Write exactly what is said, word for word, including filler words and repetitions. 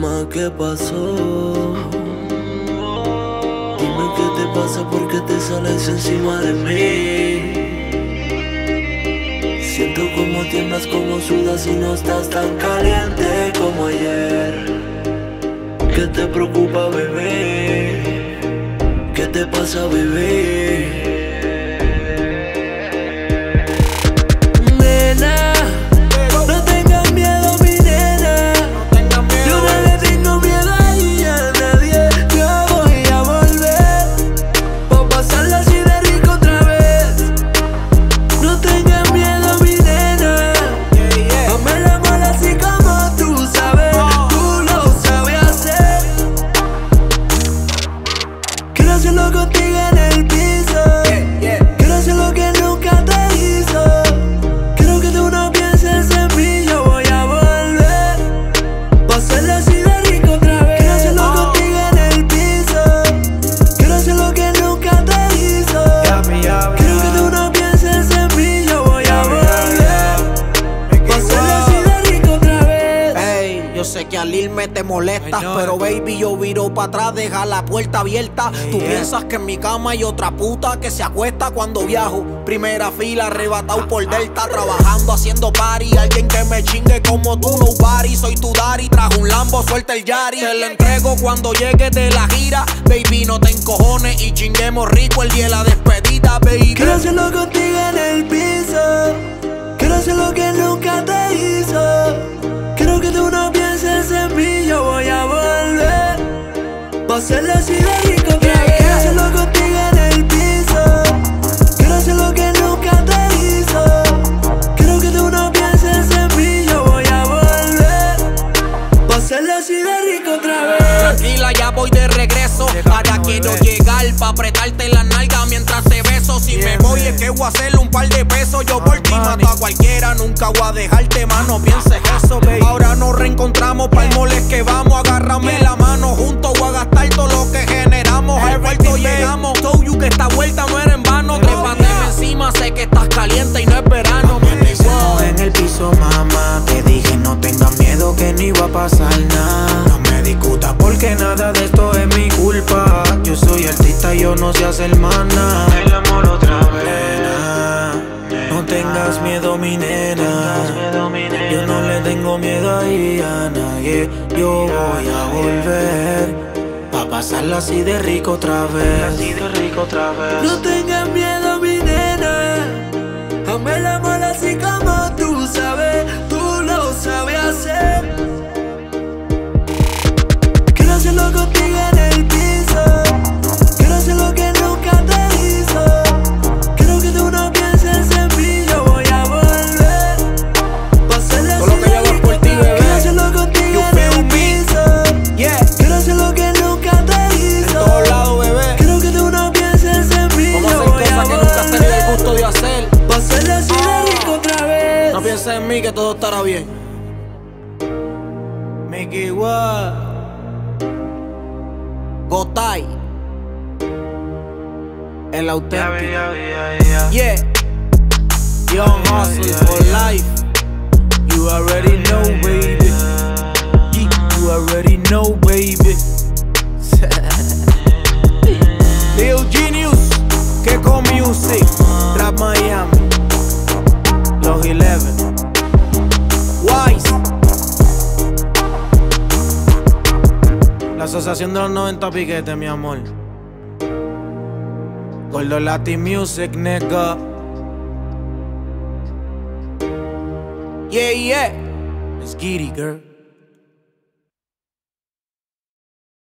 Mamá, ¿qué pasó? Dime qué te pasa, por qué te sales encima de mí. Siento como tiemblas, como sudas y no estás tan caliente como ayer. ¿Qué te preocupa, bebé? ¿Qué te pasa, bebé? Hacerlo contigo en el piso, yeah, yeah. Quiero hacer lo que nunca te hizo. Quiero que tú no pienses en mí, yo voy a volver pa' hacerlo así de rico otra vez. Quiero hacerlo oh. contigo en el piso. Quiero hacer lo que nunca te hizo. Yami, yami, Quiero que tú no pienses en mí, yo voy a volver pa' hacerlo así de rico otra vez. Ey, yo sé que al irme te molestas, pero baby yo viro pa' atrás, deja la puerta abierta. Hey, Tú yeah. piensas que en mi cama hay otra puta que se acuesta cuando viajo. Primera fila, arrebatado por Delta, trabajando, haciendo party. Alguien que me chingue como tú, nobody. Soy tu daddy, trajo un Lambo, suelta el Yari. Te lo entrego cuando llegues de la gira. Baby, no te encojones y chinguemos rico el día de la despedida, baby. Quiero hacerlo contigo en el piso. Quiero hacer lo que nunca te hizo. Quiero que tú no pienses en mí, yo voy a volver pa' hacerlo así de rico otra vez. Quiero hacerlo contigo en el piso. Quiero hacer lo que nunca te hizo. Quiero que tú no pienses en mí, yo voy a volver pa' hacerlo así de rico otra vez. Tranquila, ya voy de regreso. Ahora quiero llegar pa' apretarte la nalga mientras te beso. Si me voy es que voy a hacerle un par de pesos. Yo por ti mato a cualquiera, nunca voy a dejarte más, no pienses eso, baby. Ahora nos reencontramos pa'l moles que vamos. Agárrame la mano, juntos voy a gastar todo lo que generamos. Al puerto llegamos, told you que esta vuelta no era en vano. Trépateme encima, sé que estás caliente y no es verano. En el piso, mamá, te dije no tengas miedo que no iba a pasar nada. No me discutas porque nada de esto es mi culpa. Yo soy artista y yo no sé hacer mana. El amor otra vez. No tengas miedo, mi nena. Yo no le tengo miedo ahí a nadie. Yo voy a volver pa' pasarla así de rico otra vez. Así de rico otra vez. No tengas miedo, mi nena. Hazme el amor así como tú sabes. Tú lo sabes hacer. Quiero hacerlo contigo en el piso. Quiero hacer lo que nunca te hizo. Quiero que tú no pienses en mí, yo voy a volver pa' hacerlo así de rico otra vez. Quiero hacerlo contigo en el piso. Yeah. Quiero hacer lo que nunca te hizo. En todos lados, bebé. Quiero que tú no pienses en mí, Vamos a yo hacer voy a cosas que nunca has tenido el gusto de volver hacer. pa' hacerlo así de rico otra vez. No pienses en mí que todo estará bien. Mickey What? Gotay, el auténtico. Yeah, yeah, yeah, Yeah, Young Hustle for life. You already know, baby. You already know, baby. Lil Genius, Keko Music, Trap Miami, Los Eleven. Wise. La asociación de los noventa piquetes, mi amor. Gordo Latin Music, nigga. Yeah, yeah. Let's get it, girl.